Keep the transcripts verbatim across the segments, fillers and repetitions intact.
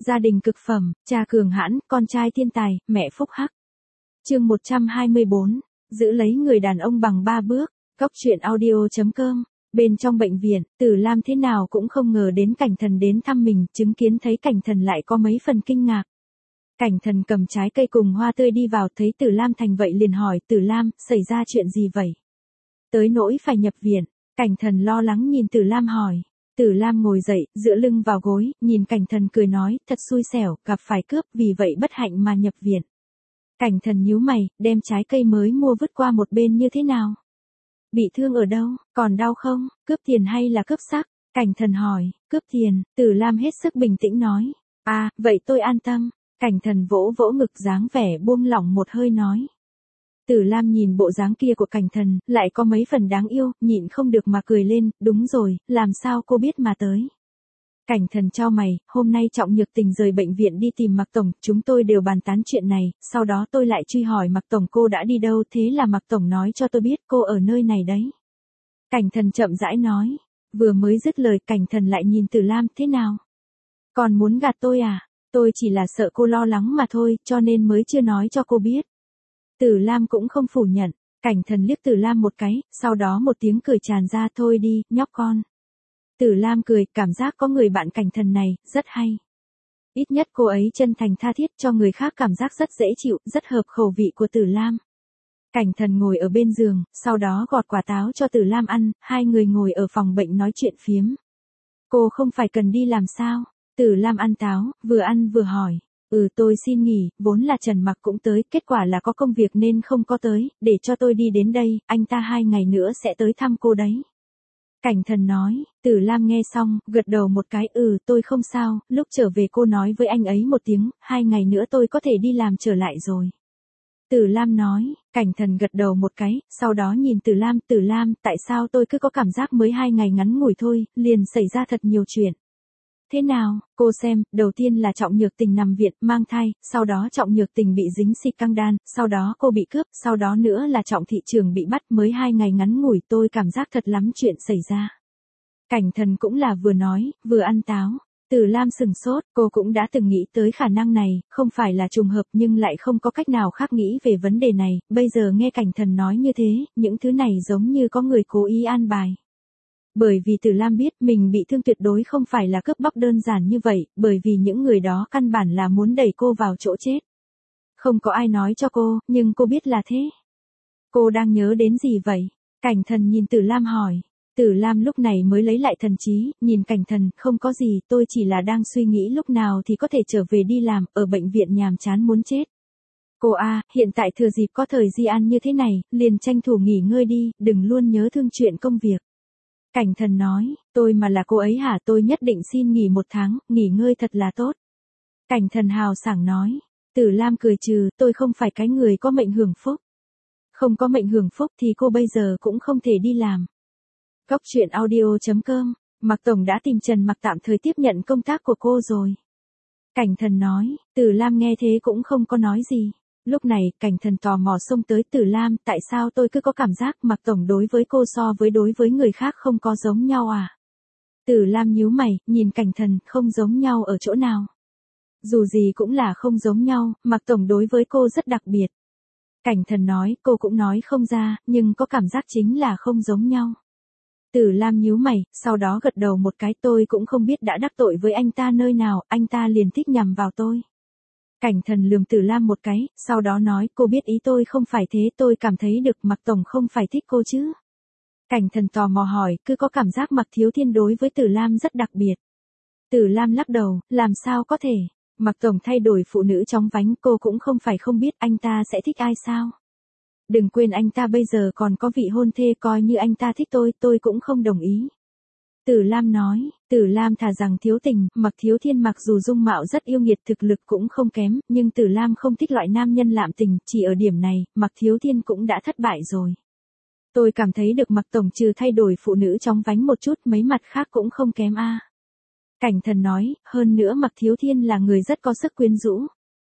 Gia đình cực phẩm, cha cường hãn, con trai thiên tài, mẹ phúc hắc. Chương một trăm hai mươi bốn, giữ lấy người đàn ông bằng ba bước. Cóc truyện audio chấm com. Bên trong bệnh viện, Tử Lam thế nào cũng không ngờ đến Cảnh Thần đến thăm mình, chứng kiến thấy Cảnh Thần lại có mấy phần kinh ngạc. Cảnh Thần cầm trái cây cùng hoa tươi đi vào, thấy Tử Lam thành vậy liền hỏi, Tử Lam, xảy ra chuyện gì vậy? Tới nỗi phải nhập viện. Cảnh Thần lo lắng nhìn Tử Lam hỏi. Tử Lam ngồi dậy, dựa lưng vào gối, nhìn Cảnh Thần cười nói, thật xui xẻo, gặp phải cướp, vì vậy bất hạnh mà nhập viện. Cảnh Thần nhíu mày, đem trái cây mới mua vứt qua một bên như thế nào? Bị thương ở đâu, còn đau không, cướp tiền hay là cướp xác? Cảnh Thần hỏi, cướp tiền. Tử Lam hết sức bình tĩnh nói, à, vậy tôi an tâm. Cảnh Thần vỗ vỗ ngực dáng vẻ buông lỏng một hơi nói. Tử Lam nhìn bộ dáng kia của Cảnh Thần, lại có mấy phần đáng yêu, nhịn không được mà cười lên, đúng rồi, làm sao cô biết mà tới. Cảnh Thần chau mày, hôm nay Trọng Nhược Tình rời bệnh viện đi tìm Mạc Tổng, chúng tôi đều bàn tán chuyện này, sau đó tôi lại truy hỏi Mạc Tổng cô đã đi đâu, thế là Mạc Tổng nói cho tôi biết cô ở nơi này đấy. Cảnh Thần chậm rãi nói, vừa mới dứt lời Cảnh Thần lại nhìn Tử Lam, thế nào? Còn muốn gạt tôi à? Tôi chỉ là sợ cô lo lắng mà thôi, cho nên mới chưa nói cho cô biết. Tử Lam cũng không phủ nhận, Cảnh Thần liếc Tử Lam một cái, sau đó một tiếng cười tràn ra, thôi đi, nhóc con. Tử Lam cười, cảm giác có người bạn Cảnh Thần này, rất hay. Ít nhất cô ấy chân thành tha thiết, cho người khác cảm giác rất dễ chịu, rất hợp khẩu vị của Tử Lam. Cảnh Thần ngồi ở bên giường, sau đó gọt quả táo cho Tử Lam ăn, hai người ngồi ở phòng bệnh nói chuyện phiếm. Cô không phải cần đi làm sao? Tử Lam ăn táo, vừa ăn vừa hỏi. Ừ tôi xin nghỉ, vốn là Trần Mặc cũng tới, kết quả là có công việc nên không có tới, để cho tôi đi đến đây, anh ta hai ngày nữa sẽ tới thăm cô đấy. Cảnh Thần nói, Tử Lam nghe xong, gật đầu một cái, ừ tôi không sao, lúc trở về cô nói với anh ấy một tiếng, hai ngày nữa tôi có thể đi làm trở lại rồi. Tử Lam nói, Cảnh Thần gật đầu một cái, sau đó nhìn Tử Lam, Tử Lam, tại sao tôi cứ có cảm giác mới hai ngày ngắn ngủi thôi, liền xảy ra thật nhiều chuyện. Thế nào, cô xem, đầu tiên là Trọng Nhược Tình nằm viện, mang thai, sau đó Trọng Nhược Tình bị dính xi căng đan, sau đó cô bị cướp, sau đó nữa là Trọng Thị Trường bị bắt, mới hai ngày ngắn ngủi, tôi cảm giác thật lắm chuyện xảy ra. Cảnh Thần cũng là vừa nói, vừa ăn táo. Tử Lam sừng sốt, cô cũng đã từng nghĩ tới khả năng này, không phải là trùng hợp nhưng lại không có cách nào khác nghĩ về vấn đề này, bây giờ nghe Cảnh Thần nói như thế, những thứ này giống như có người cố ý an bài. Bởi vì Tử Lam biết mình bị thương tuyệt đối không phải là cướp bóc đơn giản như vậy, bởi vì những người đó căn bản là muốn đẩy cô vào chỗ chết. Không có ai nói cho cô, nhưng cô biết là thế. Cô đang nhớ đến gì vậy? Cảnh Thần nhìn Tử Lam hỏi. Tử Lam lúc này mới lấy lại thần trí, nhìn Cảnh Thần, không có gì, tôi chỉ là đang suy nghĩ lúc nào thì có thể trở về đi làm, ở bệnh viện nhàm chán muốn chết. Cô a, hiện tại thừa dịp có thời gian như thế này, liền tranh thủ nghỉ ngơi đi, đừng luôn nhớ thương chuyện công việc. Cảnh Thần nói, tôi mà là cô ấy hả, tôi nhất định xin nghỉ một tháng, nghỉ ngơi thật là tốt. Cảnh Thần hào sảng nói, Tử Lam cười trừ, tôi không phải cái người có mệnh hưởng phúc. Không có mệnh hưởng phúc thì cô bây giờ cũng không thể đi làm. Cóc truyện audio chấm com, Mạc Tổng đã tìm Trần Mặc tạm thời tiếp nhận công tác của cô rồi. Cảnh Thần nói, Tử Lam nghe thế cũng không có nói gì. Lúc này, Cảnh Thần tò mò xông tới Tử Lam, tại sao tôi cứ có cảm giác Mạc Tổng đối với cô so với đối với người khác không có giống nhau à? Tử Lam nhíu mày, nhìn Cảnh Thần, không giống nhau ở chỗ nào? Dù gì cũng là không giống nhau, Mạc Tổng đối với cô rất đặc biệt. Cảnh Thần nói, cô cũng nói không ra, nhưng có cảm giác chính là không giống nhau. Tử Lam nhíu mày, sau đó gật đầu một cái, tôi cũng không biết đã đắc tội với anh ta nơi nào, anh ta liền thích nhằm vào tôi. Cảnh Thần lườm Tử Lam một cái, sau đó nói, cô biết ý tôi không phải thế, tôi cảm thấy được Mạc Tổng không phải thích cô chứ. Cảnh Thần tò mò hỏi, cứ có cảm giác Mạc Thiếu Thiên đối với Tử Lam rất đặc biệt. Tử Lam lắc đầu, làm sao có thể, Mạc Tổng thay đổi phụ nữ chóng vánh, cô cũng không phải không biết anh ta sẽ thích ai sao. Đừng quên anh ta bây giờ còn có vị hôn thê, coi như anh ta thích tôi, tôi cũng không đồng ý. Tử Lam nói, Tử Lam thà rằng thiếu tình, Mạc Thiếu Thiên mặc dù dung mạo rất yêu nghiệt, thực lực cũng không kém, nhưng Tử Lam không thích loại nam nhân lạm tình, chỉ ở điểm này, Mạc Thiếu Thiên cũng đã thất bại rồi. Tôi cảm thấy được Mạc Tổng trừ thay đổi phụ nữ chóng vánh một chút, mấy mặt khác cũng không kém a. Cảnh Thần nói, hơn nữa Mạc Thiếu Thiên là người rất có sức quyến rũ.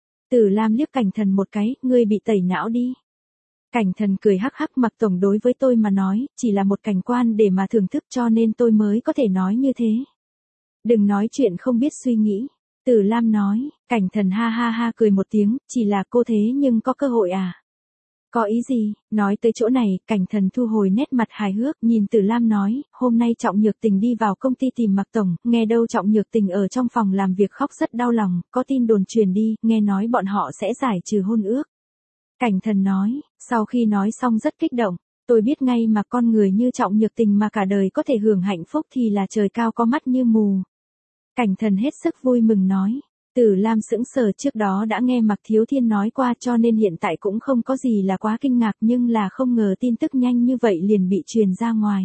Tử Lam liếc Cảnh Thần một cái, ngươi bị tẩy não đi. Cảnh Thần cười hắc hắc, Mạc Tổng đối với tôi mà nói, chỉ là một cảnh quan để mà thưởng thức cho nên tôi mới có thể nói như thế. Đừng nói chuyện không biết suy nghĩ. Tử Lam nói, Cảnh Thần ha ha ha cười một tiếng, chỉ là cô thế nhưng có cơ hội à? Có ý gì? Nói tới chỗ này, Cảnh Thần thu hồi nét mặt hài hước, nhìn Tử Lam nói, hôm nay Trọng Nhược Tình đi vào công ty tìm Mạc Tổng, nghe đâu Trọng Nhược Tình ở trong phòng làm việc khóc rất đau lòng, có tin đồn truyền đi, nghe nói bọn họ sẽ giải trừ hôn ước. Cảnh Thần nói, sau khi nói xong rất kích động, tôi biết ngay mà con người như Trọng Nhược Tình mà cả đời có thể hưởng hạnh phúc thì là trời cao có mắt như mù. Cảnh Thần hết sức vui mừng nói. Tử Lam sững sờ, trước đó đã nghe Mạc Thiếu Thiên nói qua cho nên hiện tại cũng không có gì là quá kinh ngạc, nhưng là không ngờ tin tức nhanh như vậy liền bị truyền ra ngoài.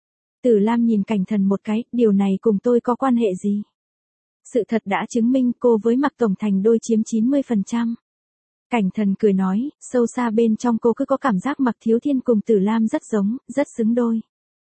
Tử Lam nhìn Cảnh Thần một cái, điều này cùng tôi có quan hệ gì? Sự thật đã chứng minh cô với Mạc Tổng thành đôi chiếm chín mươi phần trăm. Cảnh Thần cười nói, sâu xa bên trong cô cứ có cảm giác Mạc Thiếu Thiên cùng Tử Lam rất giống, rất xứng đôi.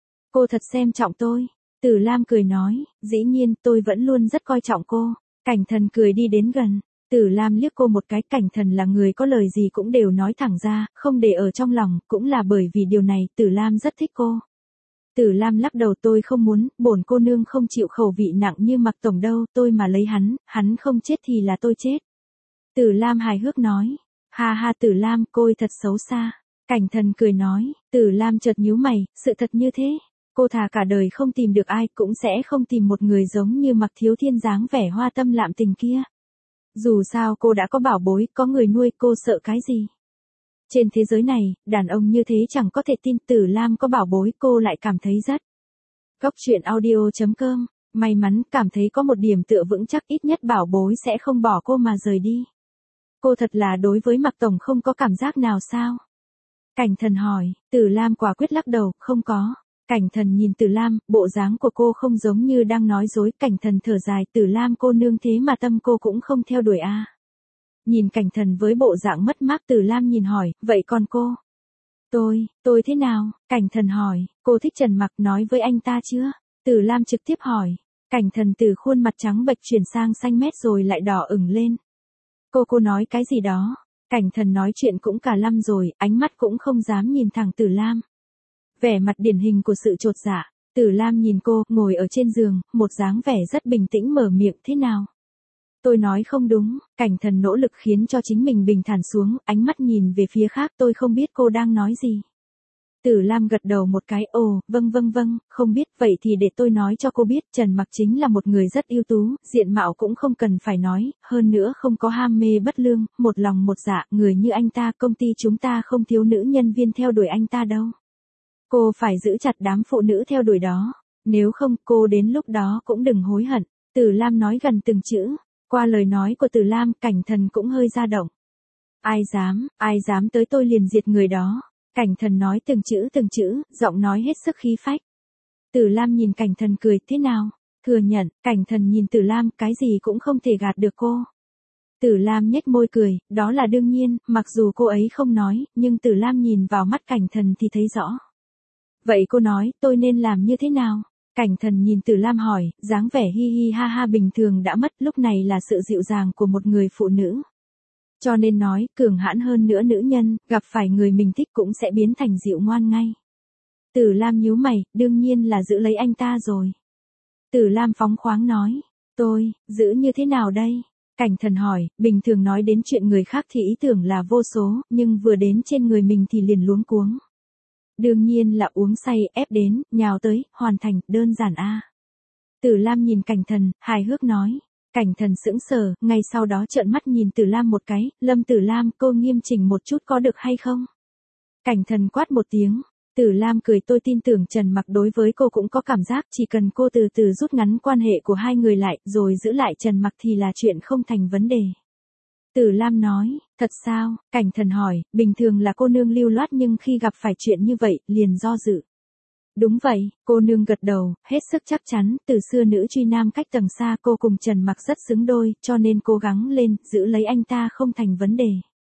Cô thật xem trọng tôi. Tử Lam cười nói, dĩ nhiên tôi vẫn luôn rất coi trọng cô. Cảnh Thần cười đi đến gần. Tử Lam liếc cô một cái, Cảnh Thần là người có lời gì cũng đều nói thẳng ra, không để ở trong lòng, cũng là bởi vì điều này, Tử Lam rất thích cô. Tử Lam lắc đầu, tôi không muốn, bổn cô nương không chịu khẩu vị nặng như Mạc Tổng đâu, tôi mà lấy hắn, hắn không chết thì là tôi chết. Tử Lam hài hước nói, ha ha Tử Lam, cô thật xấu xa. Cảnh Thần cười nói, Tử Lam chợt nhíu mày, sự thật như thế. Cô thà cả đời không tìm được ai cũng sẽ không tìm một người giống như Mạc Thiếu Thiên dáng vẻ hoa tâm lạm tình kia. Dù sao cô đã có bảo bối, có người nuôi, cô sợ cái gì? Trên thế giới này, đàn ông như thế chẳng có thể tin. Tử Lam có bảo bối cô lại cảm thấy rất. Góc truyện audio chấm com, may mắn, cảm thấy có một điểm tựa vững chắc, ít nhất bảo bối sẽ không bỏ cô mà rời đi. Cô thật là đối với Mạc Tổng không có cảm giác nào sao? Cảnh Thần hỏi. Tử Lam quả quyết lắc đầu, không có. Cảnh Thần nhìn Tử Lam, bộ dáng của cô không giống như đang nói dối. Cảnh Thần thở dài, Tử Lam cô nương thế mà tâm cô cũng không theo đuổi a. À. Nhìn Cảnh Thần với bộ dạng mất mát, Tử Lam nhìn hỏi, vậy còn cô? Tôi, tôi thế nào? Cảnh Thần hỏi, cô thích Trần Mặc, nói với anh ta chưa? Tử Lam trực tiếp hỏi. Cảnh Thần từ khuôn mặt trắng bệch chuyển sang xanh mét rồi lại đỏ ửng lên. Cô cô nói cái gì đó? Cảnh Thần nói chuyện cũng cả lăm rồi, ánh mắt cũng không dám nhìn thẳng Tử Lam. Vẻ mặt điển hình của sự chột dạ. Tử Lam nhìn cô, ngồi ở trên giường, một dáng vẻ rất bình tĩnh mở miệng, thế nào? Tôi nói không đúng. Cảnh Thần nỗ lực khiến cho chính mình bình thản xuống, ánh mắt nhìn về phía khác, tôi không biết cô đang nói gì. Tử Lam gật đầu một cái, ồ, vâng vâng vâng, không biết, vậy thì để tôi nói cho cô biết, Trần Mặc chính là một người rất ưu tú, diện mạo cũng không cần phải nói, hơn nữa không có ham mê bất lương, một lòng một dạ, người như anh ta, công ty chúng ta không thiếu nữ nhân viên theo đuổi anh ta đâu. Cô phải giữ chặt đám phụ nữ theo đuổi đó, nếu không cô đến lúc đó cũng đừng hối hận. Tử Lam nói gần từng chữ, qua lời nói của Tử Lam, Cảnh Thần cũng hơi dao động. Ai dám, ai dám tới tôi liền diệt người đó. Cảnh Thần nói từng chữ từng chữ, giọng nói hết sức khí phách. Tử Lam nhìn Cảnh Thần cười, thế nào? Thừa nhận. Cảnh Thần nhìn Tử Lam, cái gì cũng không thể gạt được cô. Tử Lam nhếch môi cười, đó là đương nhiên, mặc dù cô ấy không nói, nhưng Tử Lam nhìn vào mắt Cảnh Thần thì thấy rõ. Vậy cô nói, tôi nên làm như thế nào? Cảnh Thần nhìn Tử Lam hỏi, dáng vẻ hi hi ha ha bình thường đã mất, lúc này là sự dịu dàng của một người phụ nữ. Cho nên nói, cường hãn hơn nữa nữ nhân, gặp phải người mình thích cũng sẽ biến thành dịu ngoan ngay. Tử Lam nhíu mày, đương nhiên là giữ lấy anh ta rồi. Tử Lam phóng khoáng nói, tôi, giữ như thế nào đây? Cảnh Thần hỏi, bình thường nói đến chuyện người khác thì ý tưởng là vô số, nhưng vừa đến trên người mình thì liền luống cuống. Đương nhiên là uống say, ép đến, nhào tới, hoàn thành, đơn giản a. À. Tử Lam nhìn Cảnh Thần, hài hước nói. Cảnh Thần sững sờ, ngay sau đó trợn mắt nhìn Tử Lam một cái, Lâm Tử Lam, cô nghiêm chỉnh một chút có được hay không? Cảnh Thần quát một tiếng. Tử Lam cười, tôi tin tưởng Trần Mặc đối với cô cũng có cảm giác, chỉ cần cô từ từ rút ngắn quan hệ của hai người lại, rồi giữ lại Trần Mặc thì là chuyện không thành vấn đề. Tử Lam nói, thật sao? Cảnh Thần hỏi, bình thường là cô nương lưu loát nhưng khi gặp phải chuyện như vậy, liền do dự. Đúng vậy, cô nương gật đầu, hết sức chắc chắn, từ xưa nữ truy nam cách tầng xa, cô cùng Trần Mặc rất xứng đôi, cho nên cố gắng lên, giữ lấy anh ta không thành vấn đề.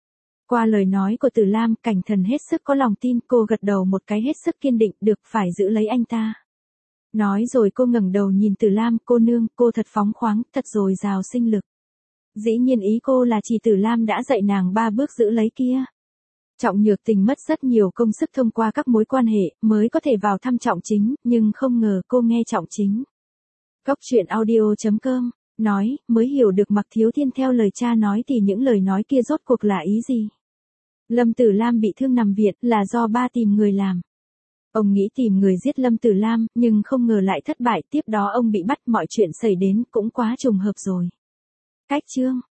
Qua lời nói của Tử Lam, Cảnh Thần hết sức có lòng tin, cô gật đầu một cái hết sức kiên định, được, phải giữ lấy anh ta. Nói rồi cô ngẩng đầu nhìn Tử Lam, cô nương, cô thật phóng khoáng, thật dồi dào sinh lực. Dĩ nhiên ý cô là chỉ Tử Lam đã dạy nàng ba bước giữ lấy kia. Trọng Nhược Tình mất rất nhiều công sức thông qua các mối quan hệ, mới có thể vào thăm Trọng Chính, nhưng không ngờ cô nghe Trọng Chính. Góc truyện audio chấm com Nói, mới hiểu được Mạc Thiếu Thiên theo lời cha nói thì những lời nói kia rốt cuộc là ý gì. Lâm Tử Lam bị thương nằm viện là do ba tìm người làm. Ông nghĩ tìm người giết Lâm Tử Lam, nhưng không ngờ lại thất bại, tiếp đó ông bị bắt, mọi chuyện xảy đến cũng quá trùng hợp rồi. Cách chương